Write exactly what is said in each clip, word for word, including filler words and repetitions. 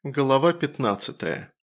Глава пятнадцатая.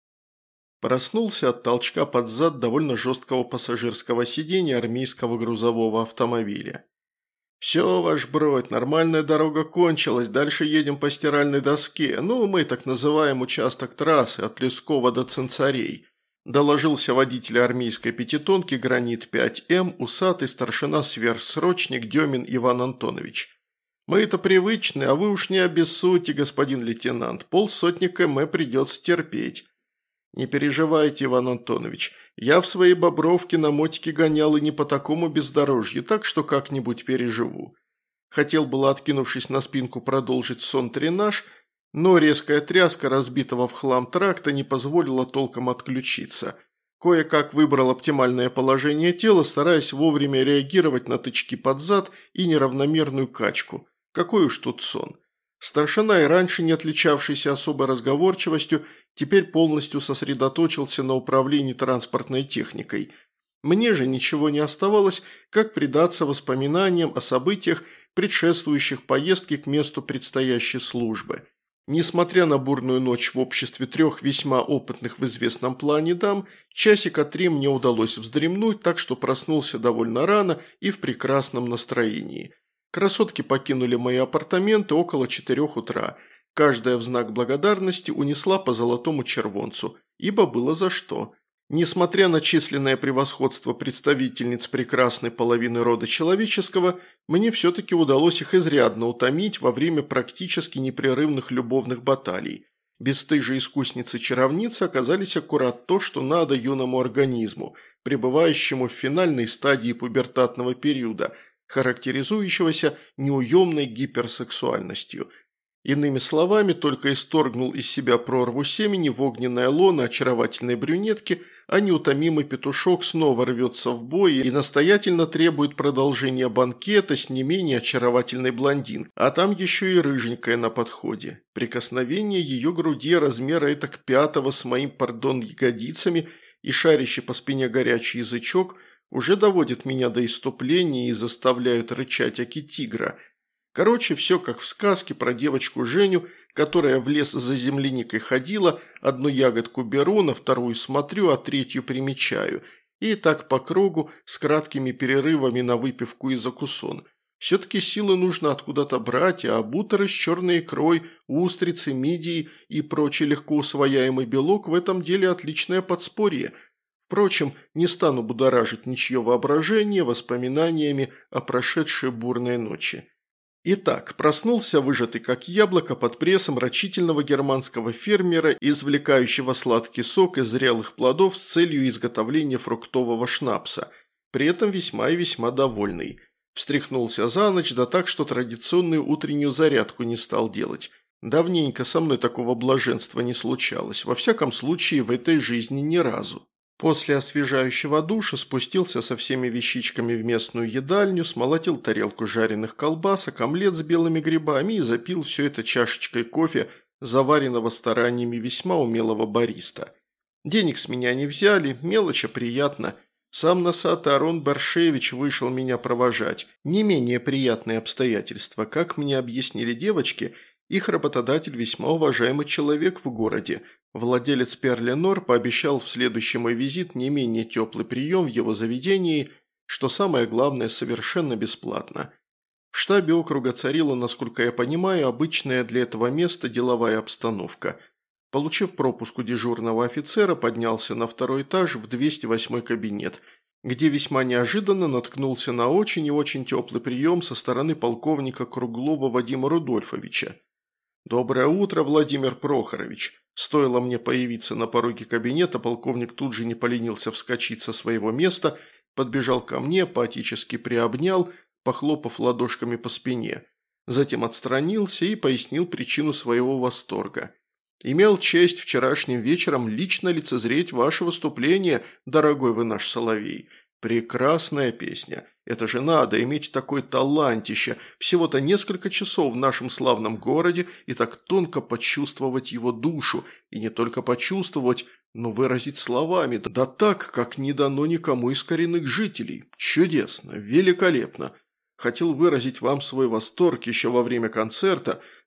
Проснулся от толчка под зад довольно жесткого пассажирского сиденья армейского грузового автомобиля. «Все, ваш бродь, нормальная дорога кончилась, дальше едем по стиральной доске, ну, мы так называем участок трассы от Лескова до Цинцарей», доложился водитель армейской пятитонки «Гранит пять эм», усатый старшина-сверхсрочник Демин Иван Антонович. «Мы это привычны, а вы уж не обессудьте, господин лейтенант, полсотни км придется терпеть». «Не переживайте, Иван Антонович, я в своей Бобровке на мотике гонял и не по такому бездорожью, так что как-нибудь переживу». Хотел было, откинувшись на спинку, продолжить сон-тренаж, но резкая тряска разбитого в хлам тракта не позволила толком отключиться. Кое-как выбрал оптимальное положение тела, стараясь вовремя реагировать на тычки под зад и неравномерную качку. Какой уж тут сон. Старшина, и раньше не отличавшийся особой разговорчивостью, теперь полностью сосредоточился на управлении транспортной техникой. Мне же ничего не оставалось, как предаться воспоминаниям о событиях, предшествующих поездке к месту предстоящей службы. Несмотря на бурную ночь в обществе трех весьма опытных в известном плане дам, часика три мне удалось вздремнуть, так что проснулся довольно рано и в прекрасном настроении. Красотки покинули мои апартаменты около четырех утра. Каждая в знак благодарности унесла по золотому червонцу, ибо было за что. Несмотря на численное превосходство представительниц прекрасной половины рода человеческого, мне все-таки удалось их изрядно утомить во время практически непрерывных любовных баталий. Бесстыжие искусницы-чаровницы оказались аккурат то, что надо юному организму, пребывающему в финальной стадии пубертатного периода – характеризующегося неуемной гиперсексуальностью. Иными словами, только исторгнул из себя прорву семени в огненное лоно очаровательной брюнетки, а неутомимый петушок снова рвется в бой и настоятельно требует продолжения банкета с не менее очаровательной блондинкой, а там еще и рыженькая на подходе. Прикосновение ее груди размера этак пятого с моим, пардон, ягодицами и шарящий по спине горячий язычок – уже доводит меня до исступления и заставляют рычать аки тигра. Короче, все как в сказке про девочку Женю, которая в лес за земляникой ходила, одну ягодку беру, на вторую смотрю, а третью примечаю. И так по кругу, с краткими перерывами на выпивку и закусон. Все-таки силы нужно откуда-то брать, а буттеры с черной икрой, устрицы, мидии и прочий легко усвояемый белок в этом деле отличное подспорье. Впрочем, не стану будоражить ничье воображение воспоминаниями о прошедшей бурной ночи. Итак, проснулся выжатый как яблоко под прессом рачительного германского фермера, извлекающего сладкий сок из зрелых плодов с целью изготовления фруктового шнапса, при этом весьма и весьма довольный. Встряхнулся за ночь, да так, что традиционную утреннюю зарядку не стал делать. Давненько со мной такого блаженства не случалось, во всяком случае в этой жизни ни разу. После освежающего душа спустился со всеми вещичками в местную едальню, смолотил тарелку жареных колбасок, омлет с белыми грибами и запил все это чашечкой кофе, заваренного стараниями весьма умелого бариста. Денег с меня не взяли, мелочь, а приятно. Сам носатый Арон Баршевич вышел меня провожать. Не менее приятные обстоятельства, как мне объяснили девочки, их работодатель весьма уважаемый человек в городе. Владелец Перленор пообещал в следующий мой визит не менее теплый прием в его заведении, что самое главное, совершенно бесплатно. В штабе округа царила, насколько я понимаю, обычная для этого места деловая обстановка. Получив пропуск у дежурного офицера, поднялся на второй этаж в двести восьмой кабинет, где весьма неожиданно наткнулся на очень и очень теплый прием со стороны полковника Круглова Вадима Рудольфовича. «Доброе утро, Владимир Прохорович!» Стоило мне появиться на пороге кабинета, полковник тут же не поленился вскочить со своего места, подбежал ко мне, поотечески приобнял, похлопав ладошками по спине. Затем отстранился и пояснил причину своего восторга. «Имел честь вчерашним вечером лично лицезреть ваше выступление, дорогой вы наш соловей. Прекрасная песня. Это же надо иметь такое талантище, всего-то несколько часов в нашем славном городе и так тонко почувствовать его душу, и не только почувствовать, но выразить словами, да так, как не дано никому из коренных жителей. Чудесно, великолепно. Хотел выразить вам свой восторг еще во время концерта,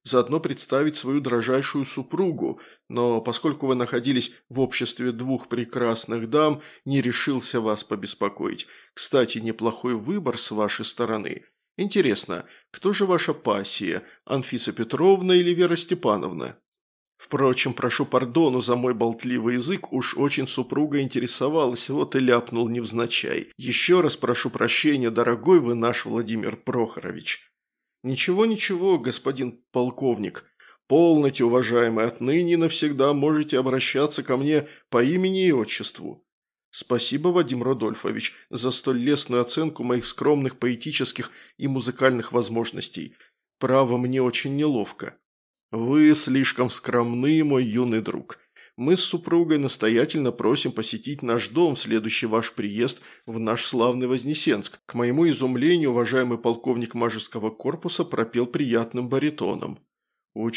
заодно представить свою дрожайшую супругу, но поскольку вы находились в обществе двух прекрасных дам, не решился вас побеспокоить. Кстати, неплохой выбор с вашей стороны. Интересно, кто же ваша пассия, Анфиса Петровна или Вера Степановна? Впрочем, прошу пардону за мой болтливый язык, уж очень супруга интересовалась, вот и ляпнул невзначай. Еще раз прошу прощения, дорогой вы наш Владимир Прохорович. Ничего-ничего, господин полковник. Полноте, уважаемый, отныне навсегда можете обращаться ко мне по имени и отчеству. Спасибо, Вадим Рудольфович, за столь лестную оценку моих скромных поэтических и музыкальных возможностей. Право, мне очень неловко. «Вы слишком скромны, мой юный друг. Мы с супругой настоятельно просим посетить наш дом в следующий ваш приезд в наш славный Вознесенск». К моему изумлению, уважаемый полковник Мажеского корпуса пропел приятным баритоном. «У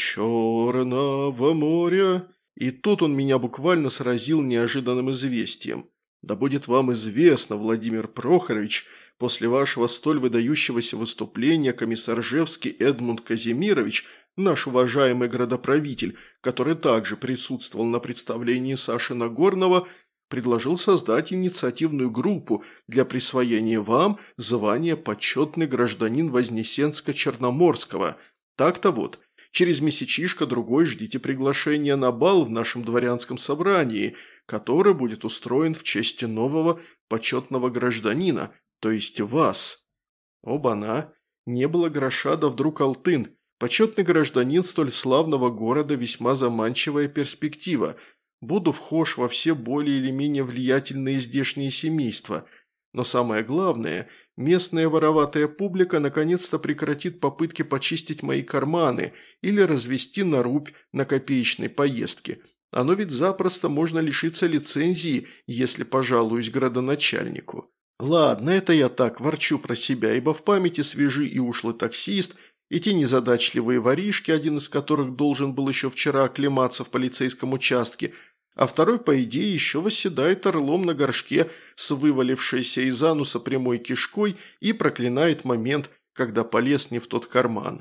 черного моря...» И тут он меня буквально сразил неожиданным известием. «Да будет вам известно, Владимир Прохорович, после вашего столь выдающегося выступления комиссаржевский Эдмунд Казимирович, наш уважаемый градоправитель, который также присутствовал на представлении Саши Нагорного, предложил создать инициативную группу для присвоения вам звания «Почетный гражданин Вознесенска-Черноморского». Так-то вот, через месячишко-другой ждите приглашения на бал в нашем дворянском собрании, который будет устроен в честь нового почетного гражданина, то есть вас. Оба-на, не было гроша, да вдруг алтын. Почетный гражданин столь славного города – весьма заманчивая перспектива. Буду вхож во все более или менее влиятельные здешние семейства. Но самое главное, местная вороватая публика наконец-то прекратит попытки почистить мои карманы или развести на рубь на копеечной поездке. Оно ведь запросто можно лишиться лицензии, если пожалуюсь градоначальнику. Ладно, это я так ворчу про себя, ибо в памяти свежий и ушлый таксист – и те незадачливые воришки, один из которых должен был еще вчера оклематься в полицейском участке, а второй, по идее, еще восседает орлом на горшке с вывалившейся из ануса прямой кишкой и проклинает момент, когда полез не в тот карман.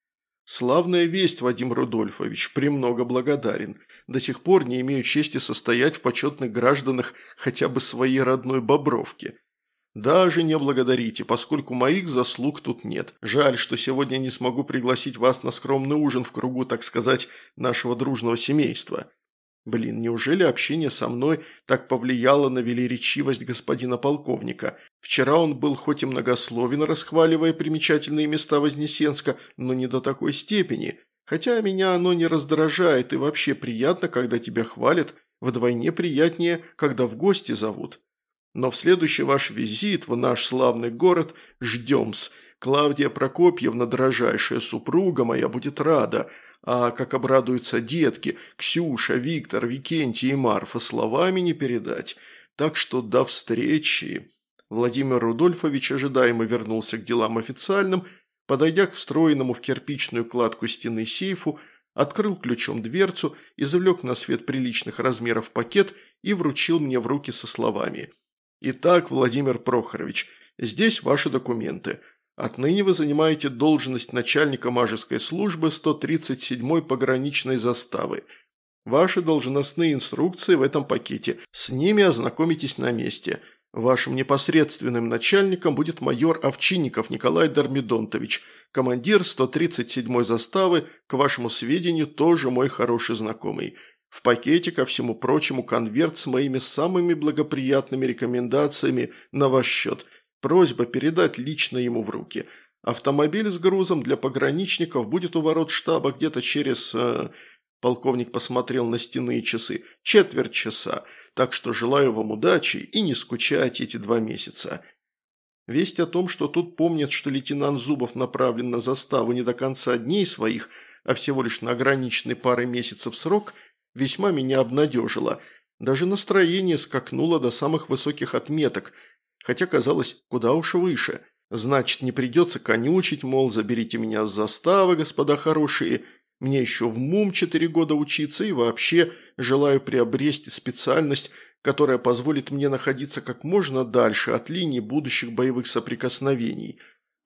Славная весть, Вадим Рудольфович, премного благодарен. До сих пор не имею чести состоять в почетных гражданах хотя бы своей родной Бобровки. Даже не благодарите, поскольку моих заслуг тут нет. Жаль, что сегодня не смогу пригласить вас на скромный ужин в кругу, так сказать, нашего дружного семейства. Блин, неужели общение со мной так повлияло на велеречивость господина полковника? Вчера он был хоть и многословен, расхваливая примечательные места Вознесенска, но не до такой степени. Хотя меня оно не раздражает, и вообще приятно, когда тебя хвалят, вдвойне приятнее, когда в гости зовут. Но в следующий ваш визит в наш славный город ждем-с. Клавдия Прокопьевна, дорожайшая супруга моя, будет рада. А как обрадуются детки, Ксюша, Виктор, Викентий и Марфа, словами не передать. Так что до встречи». Владимир Рудольфович ожидаемо вернулся к делам официальным, подойдя к встроенному в кирпичную кладку стены сейфу, открыл ключом дверцу, извлек на свет приличных размеров пакет и вручил мне в руки со словами: «Итак, Владимир Прохорович, здесь ваши документы. Отныне вы занимаете должность начальника Мажеской службы сто тридцать седьмой пограничной заставы. Ваши должностные инструкции в этом пакете. С ними ознакомитесь на месте. Вашим непосредственным начальником будет майор Овчинников Николай Дормидонтович, командир сто тридцать седьмой заставы, к вашему сведению, тоже мой хороший знакомый. В пакете, ко всему прочему, конверт с моими самыми благоприятными рекомендациями на ваш счет. Просьба передать лично ему в руки. Автомобиль с грузом для пограничников будет у ворот штаба где-то через...» э, Полковник посмотрел на стенные часы. «Четверть часа. Так что желаю вам удачи и не скучайте эти два месяца». Весть о том, что тут помнят, что лейтенант Зубов направлен на заставу не до конца дней своих, а всего лишь на ограниченный парой месяцев срок, весьма меня обнадежила. Даже настроение скакнуло до самых высоких отметок, хотя казалось, куда уж выше. Значит, не придется конючить, мол, заберите меня с заставы, господа хорошие. Мне еще в МУМ четыре года учиться и вообще желаю приобрести специальность, которая позволит мне находиться как можно дальше от линии будущих боевых соприкосновений.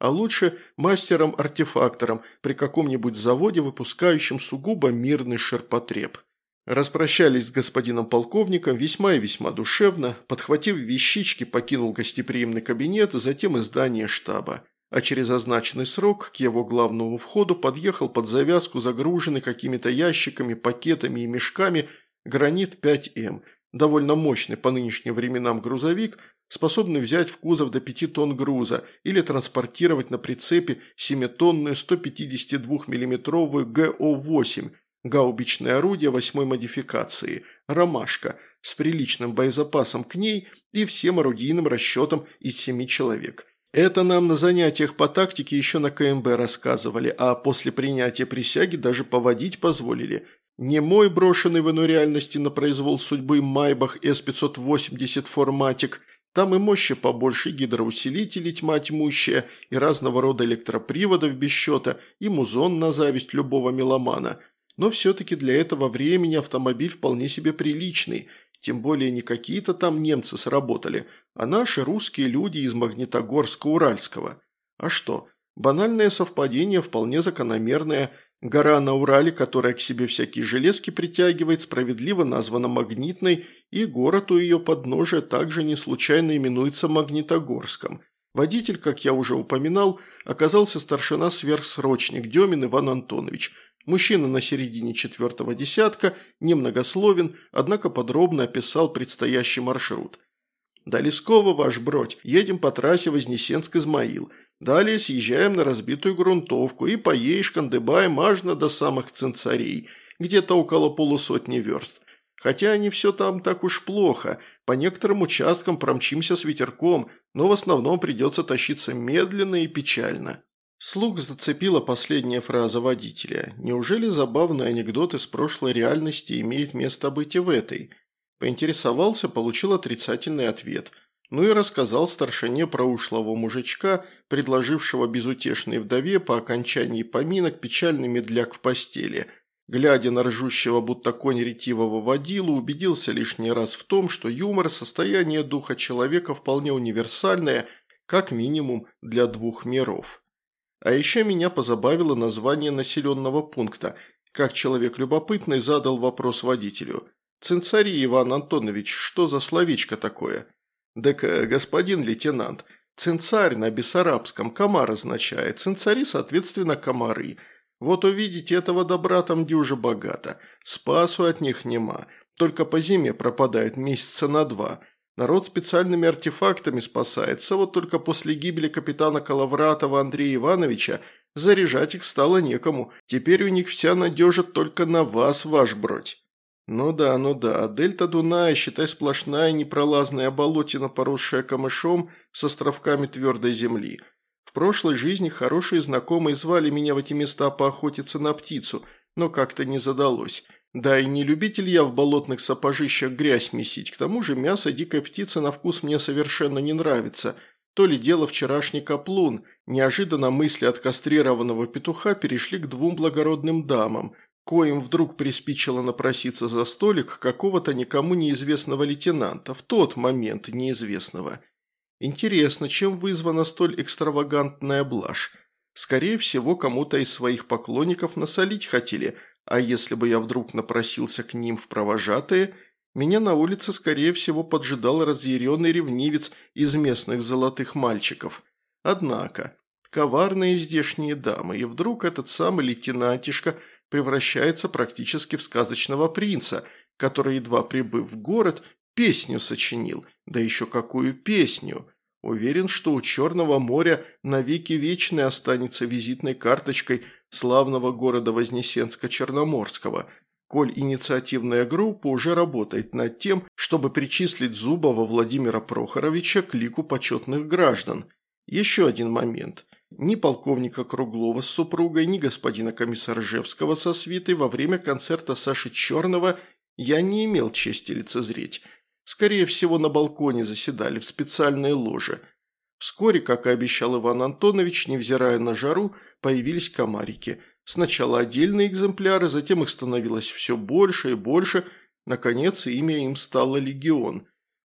а лучше мастером-артефактором при каком-нибудь заводе, выпускающем сугубо мирный ширпотреб. Распрощались с господином полковником весьма и весьма душевно, подхватив вещички, покинул гостеприимный кабинет, затем и здание штаба. А через означенный срок к его главному входу подъехал под завязку загруженный какими-то ящиками, пакетами и мешками гранит пять эм, довольно мощный по нынешним временам грузовик, способный взять в кузов до пяти тонн груза или транспортировать на прицепе семитонную сто пятидесятидвухмиллиметровую гэ о восемь, гаубичное орудие восьмой модификации, «Ромашка», с приличным боезапасом к ней и всем орудийным расчетом из семи человек. Это нам на занятиях по тактике еще на ка эм бэ рассказывали, а после принятия присяги даже поводить позволили. Не мой брошенный в иной реальности на произвол судьбы Майбах эс пятьсот восемьдесят форматик, там и мощи побольше, и гидроусилители тьма тьмущая, и разного рода электроприводов без счета, и музон на зависть любого меломана. Но все-таки для этого времени автомобиль вполне себе приличный, тем более не какие-то там немцы сработали, а наши русские люди из Магнитогорска-Уральского. А что, банальное совпадение вполне закономерное. Гора на Урале, которая к себе всякие железки притягивает, справедливо названа Магнитной, и город у ее подножия также не случайно именуется Магнитогорском. Водитель, как я уже упоминал, оказался старшина-сверхсрочник Демин Иван Антонович. Мужчина на середине четвертого десятка, немногословен, однако подробно описал предстоящий маршрут. «До Лескова, ваш бродь, едем по трассе Вознесенск-Измаил. Далее съезжаем на разбитую грунтовку и по ей шкандыбаем аж до самых Цинцарей, где-то около полусотни верст. Хотя не все там так уж плохо, по некоторым участкам промчимся с ветерком, но в основном придется тащиться медленно и печально». Слух зацепила последняя фраза водителя. Неужели забавный анекдот из прошлой реальности имеет место быть и в этой? Поинтересовался, получил отрицательный ответ. Ну и рассказал старшине про ушлого мужичка, предложившего безутешной вдове по окончании поминок печальный медляк в постели. Глядя на ржущего будто конь ретивого водилу, убедился лишний раз в том, что юмор – состояние духа человека вполне универсальное, как минимум для двух миров. А еще меня позабавило название населенного пункта. Как человек любопытный задал вопрос водителю. «Цинцарий, Иван Антонович, что за словечко такое?» «Так, господин лейтенант, цинцарь на бессарабском комар означает, цинцари, соответственно, комары. Вот увидите, этого добра там дюже богато. Спасу от них нема, только по зиме пропадают месяца на два». Народ специальными артефактами спасается, вот только после гибели капитана Коловратова Андрея Ивановича заряжать их стало некому. Теперь у них вся надежа только на вас, ваш бродь. Ну да, ну да, дельта Дуная, считай, сплошная непролазная болотина, поросшая камышом с островками твердой земли. В прошлой жизни хорошие знакомые звали меня в эти места поохотиться на птицу, но как-то не задалось. Да и не любитель я в болотных сапожищах грязь месить, к тому же мясо дикой птицы на вкус мне совершенно не нравится. То ли дело вчерашний каплун, неожиданно мысли от кастрированного петуха перешли к двум благородным дамам, коим вдруг приспичило напроситься за столик какого-то никому неизвестного лейтенанта, в тот момент неизвестного. Интересно, чем вызвана столь экстравагантная блажь? Скорее всего, кому-то из своих поклонников насолить хотели – а если бы я вдруг напросился к ним в провожатые, меня на улице, скорее всего, поджидал разъяренный ревнивец из местных золотых мальчиков. Однако, коварные здешние дамы, и вдруг этот самый лейтенантишка превращается практически в сказочного принца, который, едва прибыв в город, песню сочинил, да еще какую песню! Уверен, что у Черного моря навеки вечной останется визитной карточкой славного города Вознесенска-Черноморского, коль инициативная группа уже работает над тем, чтобы причислить Зубова Владимира Прохоровича к лику почетных граждан. Еще один момент. Ни полковника Круглова с супругой, ни господина Комиссаржевского со свитой во время концерта Саши Черного я не имел чести лицезреть. Скорее всего, на балконе заседали в специальной ложе. Вскоре, как и обещал Иван Антонович, невзирая на жару, появились комарики. Сначала отдельные экземпляры, затем их становилось все больше и больше. Наконец, имя им стало «Легион».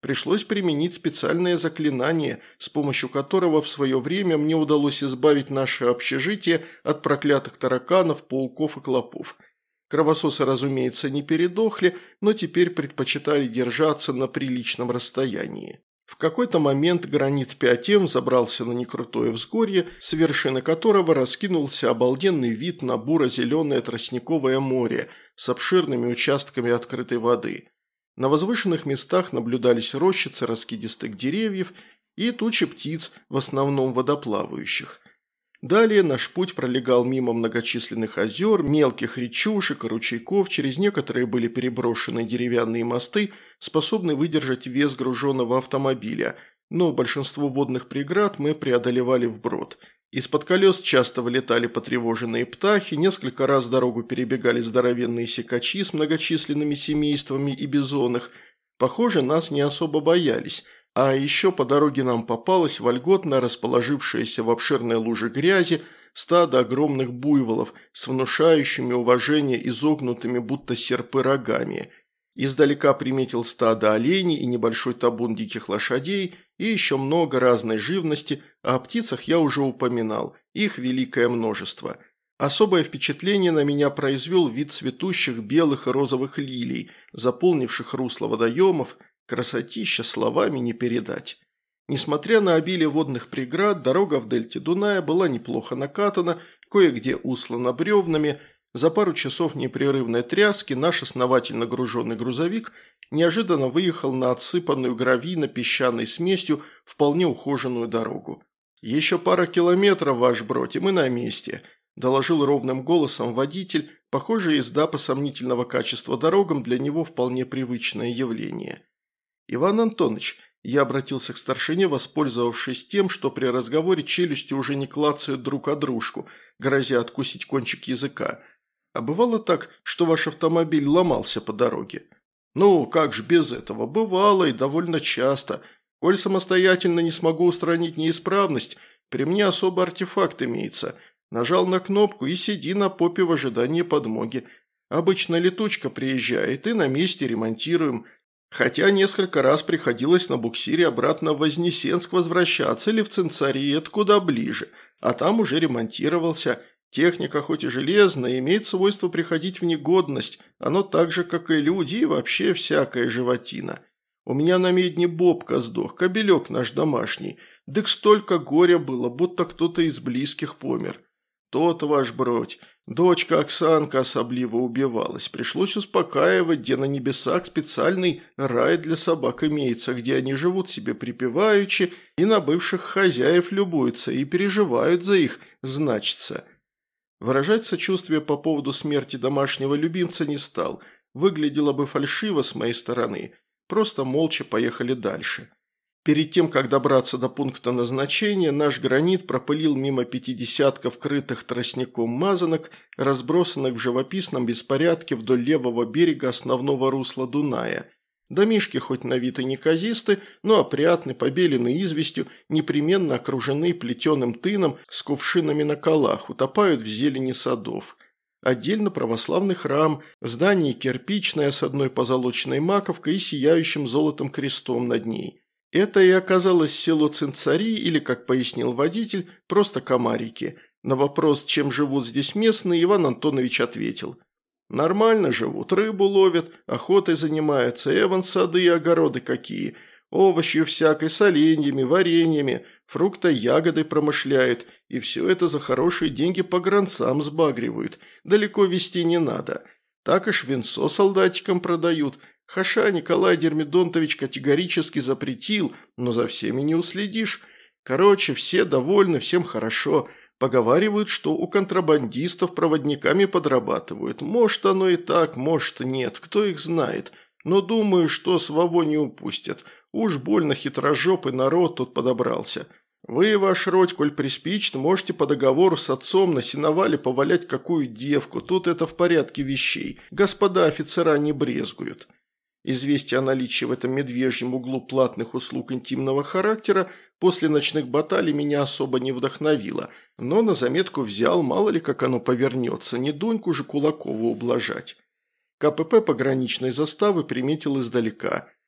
Пришлось применить специальное заклинание, с помощью которого в свое время мне удалось избавить наше общежитие от проклятых тараканов, пауков и клопов. Кровососы, разумеется, не передохли, но теперь предпочитали держаться на приличном расстоянии. В какой-то момент гранит пять эм забрался на некрутое взгорье, с вершины которого раскинулся обалденный вид на буро-зеленое тростниковое море с обширными участками открытой воды. На возвышенных местах наблюдались рощицы раскидистых деревьев и тучи птиц, в основном водоплавающих. Далее наш путь пролегал мимо многочисленных озер, мелких речушек и ручейков, через некоторые были переброшены деревянные мосты, способные выдержать вес груженного автомобиля, но большинство водных преград мы преодолевали вброд. Из-под колес часто вылетали потревоженные птахи, несколько раз дорогу перебегали здоровенные секачи с многочисленными семействами и бизонах. Похоже, нас не особо боялись. А еще по дороге нам попалось вольготно расположившееся в обширной луже грязи стадо огромных буйволов с внушающими уважение изогнутыми будто серпы рогами. Издалека приметил стадо оленей и небольшой табун диких лошадей и еще много разной живности, а о птицах я уже упоминал, их великое множество. Особое впечатление на меня произвел вид цветущих белых и розовых лилий, заполнивших русло водоемов. Красотища словами не передать. Несмотря на обилие водных преград, дорога в дельте Дуная была неплохо накатана, кое-где услана бревнами. За пару часов непрерывной тряски наш основательно груженный грузовик неожиданно выехал на отсыпанную гравийно-песчаной смесью вполне ухоженную дорогу. «Еще пара километров, ваш бродь, и мы на месте», – доложил ровным голосом водитель. Похоже, езда по сомнительного качества дорогам для него вполне привычное явление. «Иван Антонович», я обратился к старшине, воспользовавшись тем, что при разговоре челюсти уже не клацают друг о дружку, грозя откусить кончик языка. «А бывало так, что ваш автомобиль ломался по дороге?» «Ну, как ж без этого? Бывало и довольно часто. Коль самостоятельно не смогу устранить неисправность, при мне особый артефакт имеется. Нажал на кнопку и сиди на попе в ожидании подмоги. Обычно летучка приезжает и на месте ремонтируем». Хотя несколько раз приходилось на буксире обратно в Вознесенск возвращаться или в Цинцариет, куда ближе, а там уже ремонтировался. Техника хоть и железная, имеет свойство приходить в негодность, оно так же, как и люди и вообще всякая животина. У меня на медне Бобка сдох, кобелек наш домашний, дык столько горя было, будто кто-то из близких помер. То-то, ваш бродь, дочка Оксанка особливо убивалась. Пришлось успокаивать, где на небесах специальный рай для собак имеется, где они живут себе припеваючи и на бывших хозяев любуются и переживают за их, значится. Выражать сочувствие по поводу смерти домашнего любимца не стал. Выглядело бы фальшиво с моей стороны. Просто молча поехали дальше. Перед тем, как добраться до пункта назначения, наш гранит пропылил мимо пятидесятков крытых тростником мазанок, разбросанных в живописном беспорядке вдоль левого берега основного русла Дуная. Домишки хоть на вид и неказисты, но опрятны, побелены известью, непременно окружены плетеным тыном с кувшинами на колах, утопают в зелени садов. Отдельно православный храм, здание кирпичное с одной позолоченной маковкой и сияющим золотом крестом над ней. Это и оказалось село Цинцари, или, как пояснил водитель, просто комарики. На вопрос, чем живут здесь местные, Иван Антонович ответил: «Нормально живут, рыбу ловят, охотой занимаются, эван сады и огороды какие, овощью всякой, соленьями, вареньями, фрукты, ягоды промышляют, и все это за хорошие деньги погранцам сбагривают, далеко везти не надо. Так аж винцо солдатикам продают». Хаша Николай Дермидонтович категорически запретил, но за всеми не уследишь. Короче, все довольны, всем хорошо. Поговаривают, что у контрабандистов проводниками подрабатывают. Может, оно и так, может, нет, кто их знает. Но думаю, что своего не упустят. Уж больно хитрожопый народ тут подобрался. Вы, ваш родь, коль приспичит, можете по договору с отцом на сеновале повалять какую девку. Тут это в порядке вещей. Господа офицера не брезгуют». Известие о наличии в этом медвежьем углу платных услуг интимного характера после ночных баталий меня особо не вдохновило, но на заметку взял, мало ли как оно повернется, не Дуньку же Кулакову ублажать. КПП пограничной заставы приметил издалека.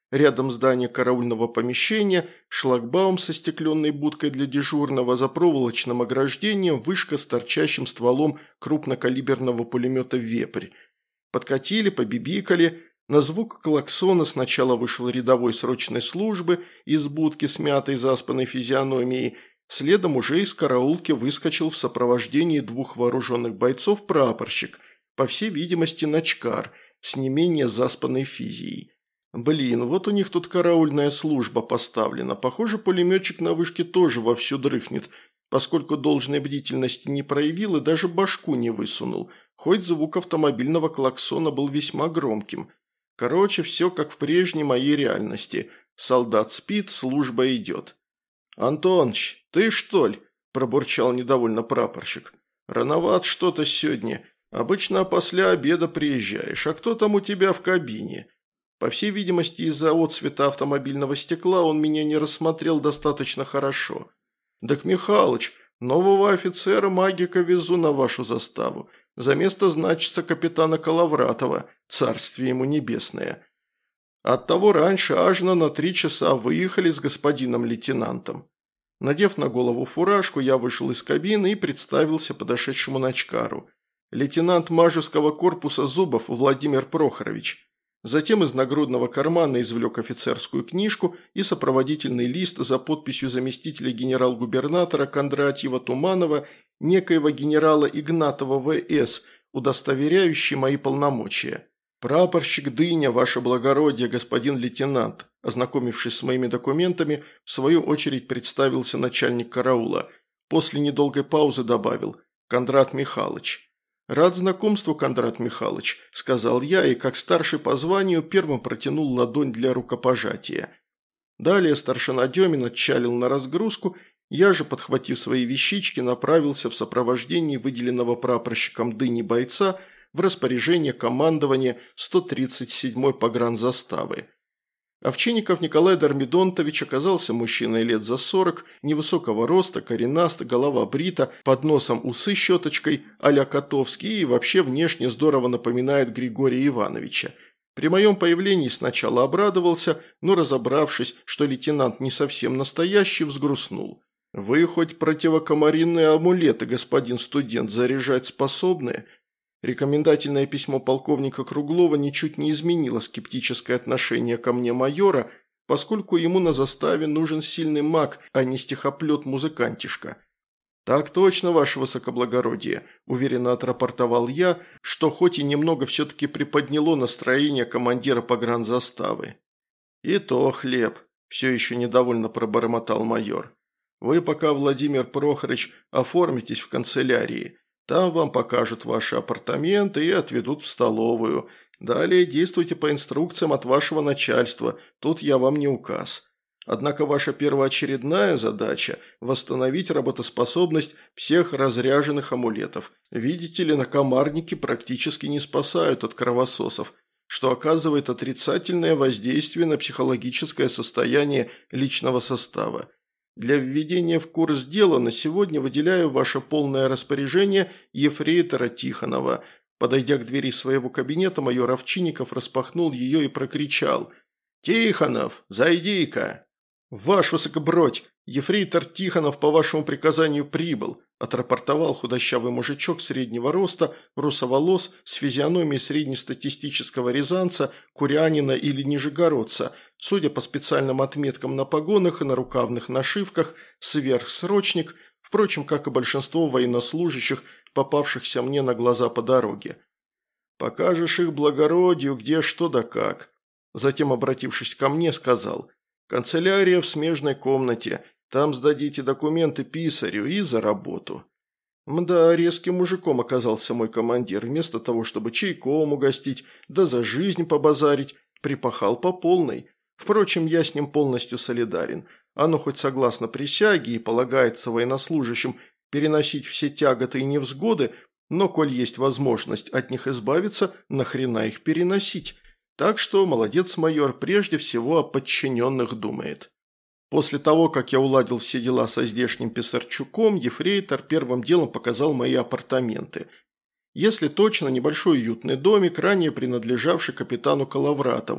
Рядом здание караульного помещения, шлагбаум со стекленной будкой для дежурного, за проволочным ограждением вышка с торчащим стволом крупнокалиберного пулемета «Вепрь». Подкатили, побибикали. На звук клаксона сначала вышел рядовой срочной службы из будки с мятой заспанной физиономией, следом уже из караулки выскочил в сопровождении двух вооруженных бойцов прапорщик, по всей видимости начкар, с не менее заспанной физией. Блин, вот у них тут караульная служба поставлена. Похоже, пулеметчик на вышке тоже вовсю дрыхнет, поскольку должной бдительности не проявил и даже башку не высунул, хоть звук автомобильного клаксона был весьма громким. Короче, все как в прежней моей реальности. Солдат спит, служба идет. «Антоныч, ты что ли?» – пробурчал недовольно прапорщик. «Рановат что-то сегодня. Обычно после обеда приезжаешь, а кто там у тебя в кабине?» По всей видимости, из-за отцвета автомобильного стекла он меня не рассмотрел достаточно хорошо. «Так, Михалыч, нового офицера-магика везу на вашу заставу. За место значится капитана Коловратова, царствие ему небесное. Оттого раньше ажно на три часа выехали с господином лейтенантом». Надев на голову фуражку, я вышел из кабины и представился подошедшему начкару. Лейтенант Мажевского корпуса Зубов Владимир Прохорович. Затем из нагрудного кармана извлек офицерскую книжку и сопроводительный лист за подписью заместителя генерал-губернатора Кондратьева Туманова, некоего генерала Игнатова В С, удостоверяющий мои полномочия. «Прапорщик Дыня, ваше благородие, господин лейтенант», ознакомившись с моими документами, в свою очередь представился начальник караула. После недолгой паузы добавил «Кондрат Михайлович». «Рад знакомству, Кондрат Михайлович», – сказал я и, как старший по званию, первым протянул ладонь для рукопожатия. Далее старшина Демин отчалил на разгрузку, я же, подхватив свои вещички, направился в сопровождении выделенного прапорщиком Дыни бойца в распоряжение командования сто тридцать седьмой погранзаставы. Овчинников Николай Дормидонтович оказался мужчиной лет за сорок, невысокого роста, коренаст, голова брита, под носом усы щеточкой а-ля Котовский и вообще внешне здорово напоминает Григория Ивановича. При моем появлении сначала обрадовался, но разобравшись, что лейтенант не совсем настоящий, взгрустнул. «Вы хоть противокомаринные амулеты, господин студент, заряжать способны?» Рекомендательное письмо полковника Круглова ничуть не изменило скептическое отношение ко мне майора, поскольку ему на заставе нужен сильный маг, а не стихоплет-музыкантишка. «Так точно, ваше высокоблагородие», – уверенно отрапортовал я, что хоть и немного все-таки приподняло настроение командира погранзаставы. «И то хлеб», – все еще недовольно пробормотал майор. «Вы пока, Владимир Прохорович, оформитесь в канцелярии. Там вам покажут ваши апартаменты и отведут в столовую. Далее действуйте по инструкциям от вашего начальства, тут я вам не указ. Однако ваша первоочередная задача – восстановить работоспособность всех разряженных амулетов. Видите ли, накомарники практически не спасают от кровососов, что оказывает отрицательное воздействие на психологическое состояние личного состава. Для введения в курс дела на сегодня выделяю ваше полное распоряжение ефрейтора Тихонова». Подойдя к двери своего кабинета, майор Овчинников распахнул ее и прокричал: «Тихонов, зайди-ка!» «Ваш высокобродь, ефрейтор Тихонов по вашему приказанию прибыл», отрапортовал худощавый мужичок среднего роста, русоволос, с физиономией среднестатистического рязанца, курянина или нижегородца, судя по специальным отметкам на погонах и на рукавных нашивках, сверхсрочник, впрочем, как и большинство военнослужащих, попавшихся мне на глаза по дороге. «Покажешь их благородию, где что да как». Затем, обратившись ко мне, сказал: «Канцелярия в смежной комнате. Там сдадите документы писарю и за работу». Мда, резким мужиком оказался мой командир. Вместо того, чтобы чайком угостить, да за жизнь побазарить, припахал по полной. Впрочем, я с ним полностью солидарен. Оно хоть согласно присяге и полагается военнослужащим переносить все тяготы и невзгоды, но, коль есть возможность от них избавиться, нахрена их переносить? Так что молодец майор, прежде всего о подчиненных думает. После того, как я уладил все дела со здешним Писарчуком, ефрейтор первым делом показал мои апартаменты. Если точно, небольшой уютный домик, ранее принадлежавший капитану Коловратову,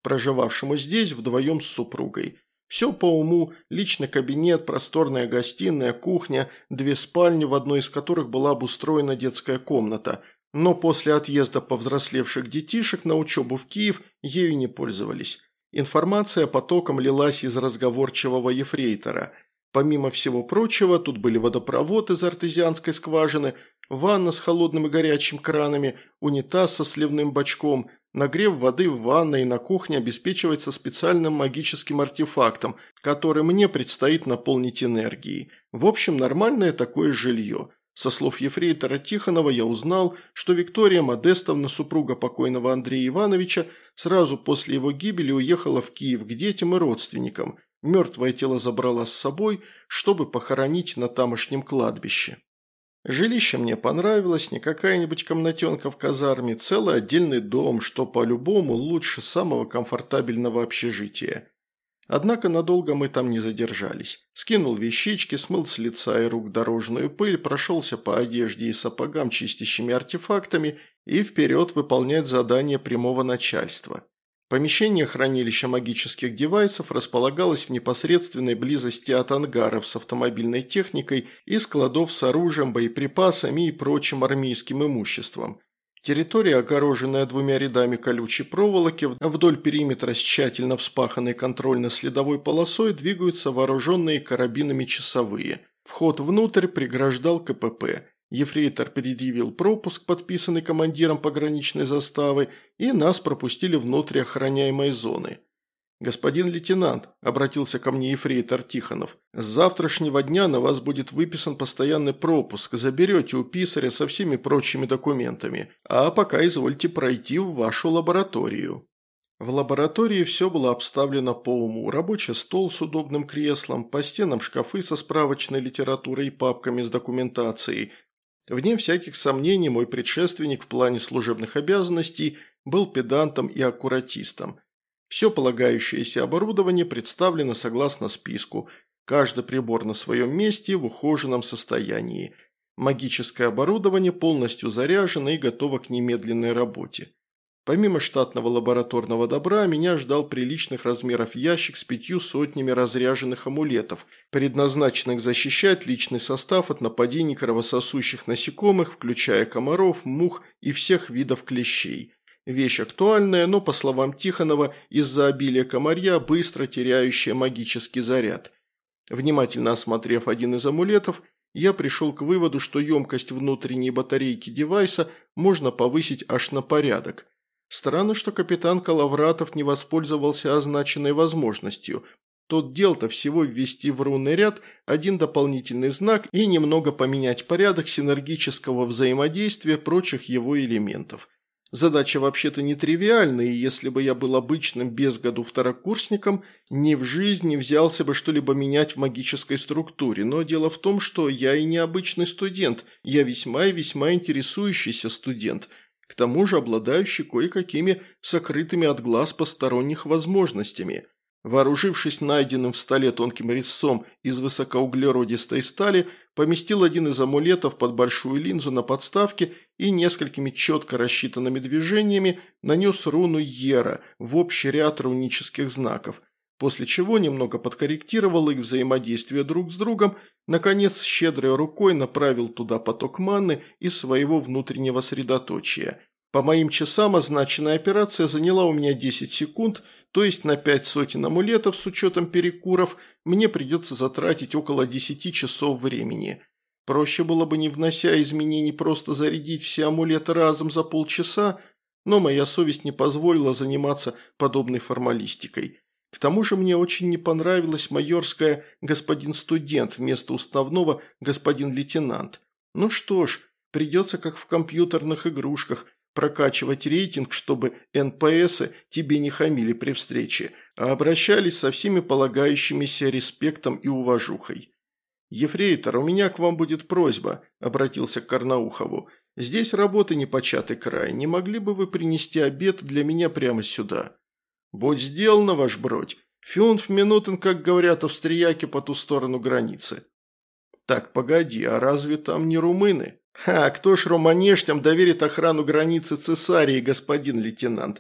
проживавшему здесь вдвоем с супругой. Все по уму, личный кабинет, просторная гостиная, кухня, две спальни, в одной из которых была обустроена детская комната. Но после отъезда повзрослевших детишек на учебу в Киев ею не пользовались. Информация потоком лилась из разговорчивого ефрейтора. Помимо всего прочего, тут были водопровод из артезианской скважины, ванна с холодным и горячим кранами, унитаз со сливным бачком. Нагрев воды в ванной и на кухне обеспечивается специальным магическим артефактом, который мне предстоит наполнить энергией. В общем, нормальное такое жилье. Со слов ефрейтора Тихонова я узнал, что Виктория Модестовна, супруга покойного Андрея Ивановича, сразу после его гибели уехала в Киев к детям и родственникам. Мертвое тело забрала с собой, чтобы похоронить на тамошнем кладбище. Жилище мне понравилось, не какая-нибудь комнатенка в казарме, целый отдельный дом, что по-любому лучше самого комфортабельного общежития. Однако надолго мы там не задержались. Скинул вещички, смыл с лица и рук дорожную пыль, прошелся по одежде и сапогам чистящими артефактами и вперед выполнять задание прямого начальства. Помещение хранилища магических девайсов располагалось в непосредственной близости от ангаров с автомобильной техникой и складов с оружием, боеприпасами и прочим армейским имуществом. Территория, огороженная двумя рядами колючей проволоки, вдоль периметра с тщательно вспаханной контрольно-следовой полосой двигаются вооруженные карабинами часовые. Вход внутрь преграждал ка пэ пэ. Ефрейтор предъявил пропуск, подписанный командиром пограничной заставы, и нас пропустили внутрь охраняемой зоны. «Господин лейтенант», – обратился ко мне ефрейтор Тихонов, – «с завтрашнего дня на вас будет выписан постоянный пропуск, заберете у писаря со всеми прочими документами, а пока извольте пройти в вашу лабораторию». В лаборатории все было обставлено по уму. Рабочий стол с удобным креслом, по стенам шкафы со справочной литературой и папками с документацией. Вне всяких сомнений, мой предшественник в плане служебных обязанностей был педантом и аккуратистом. Все полагающееся оборудование представлено согласно списку. Каждый прибор на своем месте в ухоженном состоянии. Магическое оборудование полностью заряжено и готово к немедленной работе. Помимо штатного лабораторного добра, меня ждал приличных размеров ящик с пятью сотнями разряженных амулетов, предназначенных защищать личный состав от нападений кровососущих насекомых, включая комаров, мух и всех видов клещей. Вещь актуальная, но, по словам Тихонова, из-за обилия комарья быстро теряющая магический заряд. Внимательно осмотрев один из амулетов, я пришел к выводу, что емкость внутренней батарейки девайса можно повысить аж на порядок. Странно, что капитан Калавратов не воспользовался означенной возможностью. Тот дел-то всего ввести в рунный ряд один дополнительный знак и немного поменять порядок синергического взаимодействия прочих его элементов. Задача вообще-то нетривиальная, и если бы я был обычным без году второкурсником, ни в жизнь не взялся бы что-либо менять в магической структуре. Но дело в том, что я и не обычный студент, я весьма и весьма интересующийся студент – к тому же обладающий кое-какими сокрытыми от глаз посторонних возможностями. Вооружившись найденным в столе тонким резцом из высокоуглеродистой стали, поместил один из амулетов под большую линзу на подставке и несколькими четко рассчитанными движениями нанес руну Ера в общий ряд рунических знаков, после чего немного подкорректировал их взаимодействие друг с другом, наконец щедрой рукой направил туда поток манны из своего внутреннего средоточия. По моим часам означенная операция заняла у меня десять секунд, то есть на пять сотен амулетов с учетом перекуров мне придется затратить около десяти часов времени. Проще было бы, не внося изменений, просто зарядить все амулеты разом за полчаса, но моя совесть не позволила заниматься подобной формалистикой. К тому же мне очень не понравилось майорское «господин студент» вместо уставного «господин лейтенант». Ну что ж, придется, как в компьютерных игрушках, прокачивать рейтинг, чтобы эн пэ эсы тебе не хамили при встрече, а обращались со всеми полагающимися респектом и уважухой. «Ефрейтор, у меня к вам будет просьба», – обратился к Карнаухову. «Здесь работы непочатый край, не могли бы вы принести обед для меня прямо сюда?» «Будь сделано, ваш бродь. Фюнф минутен, как говорят австрияки по ту сторону границы». «Так, погоди, а разве там не румыны?» «Ха, кто ж руманештям доверит охрану границы Цесарии, господин лейтенант?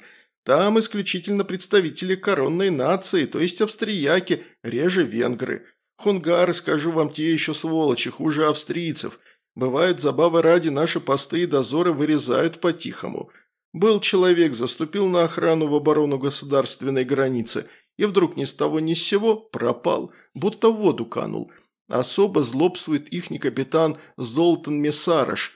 Там исключительно представители коронной нации, то есть австрияки, реже венгры. Хунгары, скажу вам, те еще сволочи, хуже австрийцев. Бывает, забавы ради, наши посты и дозоры вырезают по-тихому. Был человек, заступил на охрану в оборону государственной границы, и вдруг ни с того ни с сего пропал, будто в воду канул. Особо злобствует ихний капитан Золтан Мессараш.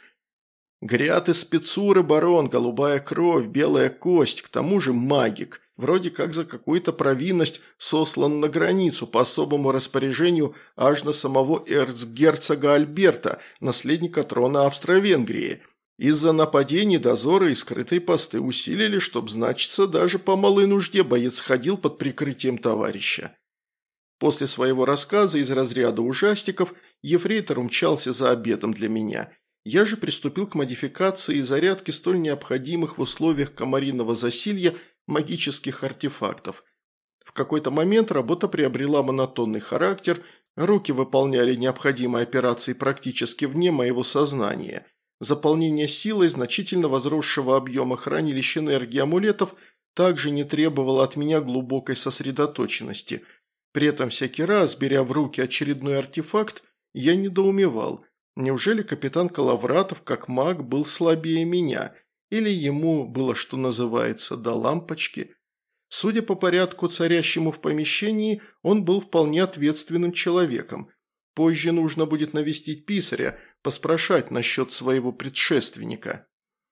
Гряд из спецуры барон, голубая кровь, белая кость, к тому же магик. Вроде как за какую-то провинность сослан на границу по особому распоряжению аж на самого эрцгерцога Альберта, наследника трона Австро-Венгрии. Из-за нападений дозоры и скрытые посты усилили, чтоб, значится, даже по малой нужде боец ходил под прикрытием товарища. После своего рассказа из разряда ужастиков ефрейтор умчался за обедом для меня. Я же приступил к модификации и зарядке столь необходимых в условиях комариного засилья магических артефактов. В какой-то момент работа приобрела монотонный характер, руки выполняли необходимые операции практически вне моего сознания. Заполнение силой значительно возросшего объема хранилищ энергии амулетов также не требовало от меня глубокой сосредоточенности. При этом всякий раз, беря в руки очередной артефакт, я недоумевал. Неужели капитан Калавратов, как маг, был слабее меня? Или ему было, что называется, до лампочки? Судя по порядку, царящему в помещении, он был вполне ответственным человеком. Позже нужно будет навестить писаря, поспрашать насчет своего предшественника.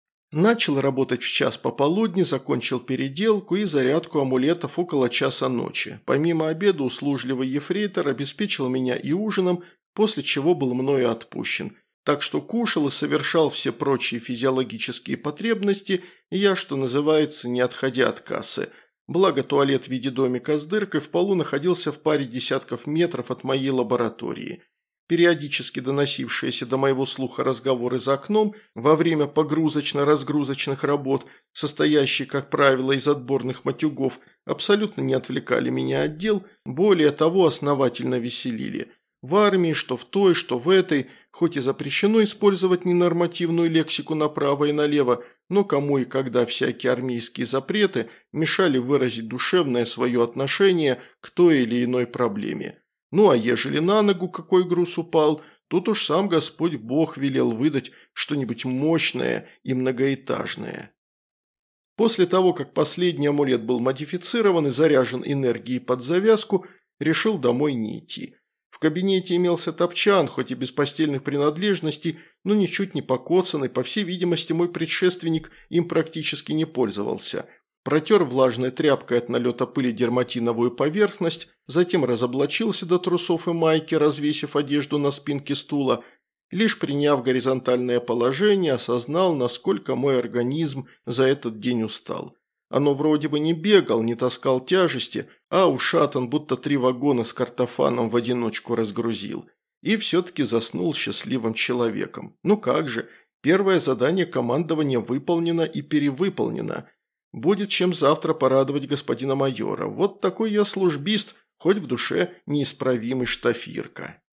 Начал работать в час пополудни, закончил переделку и зарядку амулетов около часа ночи. Помимо обеда услужливый ефрейтор обеспечил меня и ужином, после чего был мною отпущен. Так что кушал и совершал все прочие физиологические потребности, я, что называется, не отходя от кассы. Благо туалет в виде домика с дыркой в полу находился в паре десятков метров от моей лаборатории. Периодически доносившиеся до моего слуха разговоры за окном во время погрузочно-разгрузочных работ, состоящие, как правило, из отборных матюгов, абсолютно не отвлекали меня от дел, более того, основательно веселили. В армии, что в той, что в этой, хоть и запрещено использовать ненормативную лексику направо и налево, но кому и когда всякие армейские запреты мешали выразить душевное свое отношение к той или иной проблеме. Ну а ежели на ногу какой груз упал, тут уж сам Господь Бог велел выдать что-нибудь мощное и многоэтажное. После того, как последний амулет был модифицирован и заряжен энергией под завязку, решил домой не идти. В кабинете имелся топчан, хоть и без постельных принадлежностей, но ничуть не покоцанный, по всей видимости, мой предшественник им практически не пользовался. Протер влажной тряпкой от налета пыли дерматиновую поверхность, затем разоблачился до трусов и майки, развесив одежду на спинке стула. Лишь приняв горизонтальное положение, осознал, насколько мой организм за этот день устал. Оно вроде бы не бегал, не таскал тяжести, а ушатан, будто три вагона с картофаном в одиночку разгрузил. И все-таки заснул счастливым человеком. Ну как же, первое задание командования выполнено и перевыполнено. Будет чем завтра порадовать господина майора. Вот такой я службист, хоть в душе неисправимый штафирка.